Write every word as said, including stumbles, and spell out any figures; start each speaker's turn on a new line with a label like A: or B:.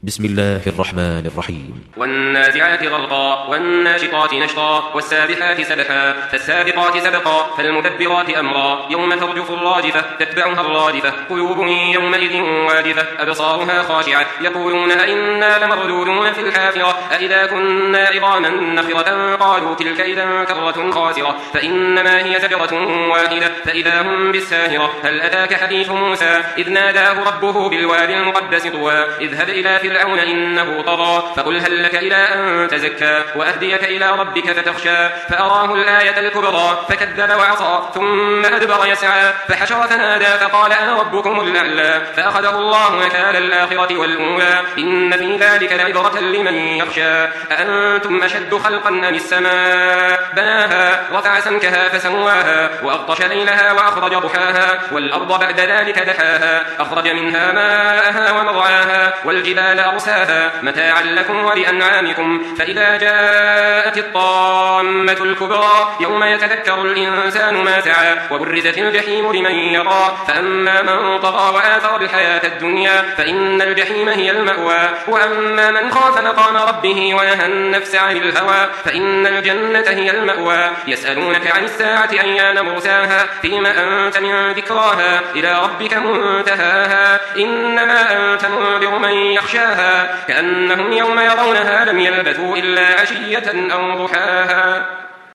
A: بسم الله الرحمن الرحيم.
B: والنازعات غرقا والناشطات نشطا والسابحات سبحا فالسابقات سبقا فالمدبرات أمرا يوم ترجف الراجفة تتبعها الرادفة قلوب يومئذ واجفة أبصارها خاشعة يقولون أئنا لمردودون في الحافرة أئذا كنا عظاما نخرة قالوا تلك إذا كرة خاسرة فإنما هي زجرة واحدة فإذا هم بالساهرة هل أتاك حديث موسى إذ ناداه ربه بالوادي المقدس طوى اذهب إلى فرعون إنه طغى فقل هل لك إلى أن تزكى وأهديك إلى ربك فتخشى فأراه الآية الكبرى فكذب وعصى ثم أدبر يسعى فحشر فنادى فقال أنا ربكم الأعلى فأخذه الله نكال الآخرة والأولى إن في ذلك لعبرة لمن يخشى أأنتم أشد خلقا أم السماء بناها رفع سمكها فسواها وأغطش ليلها وأخرج ضحاها والأرض بعد ذلك دحاها أخرج منها ماءها ومرعاها والجبال أرساها متاعا لكم ولأنعامكم فإذا جاءت الطامة الكبرى يوم يتذكر الإنسان ما سعى وبرزت الجحيم لمن يرى فأما من طغى وآثر الحياة الدنيا فإن الجحيم هي المأوى وأما من خاف مقام ربه ونهى النفس عن الهوى فإن الجنة هي المأوى يسألونك عن الساعة أيان مرساها فيما أنت من ذكراها إلى ربك منتهاها إنما أنت منذر من يخشاها كأنهم يوم يرونها لم يلبثوا إلا عشية أو ضحاها.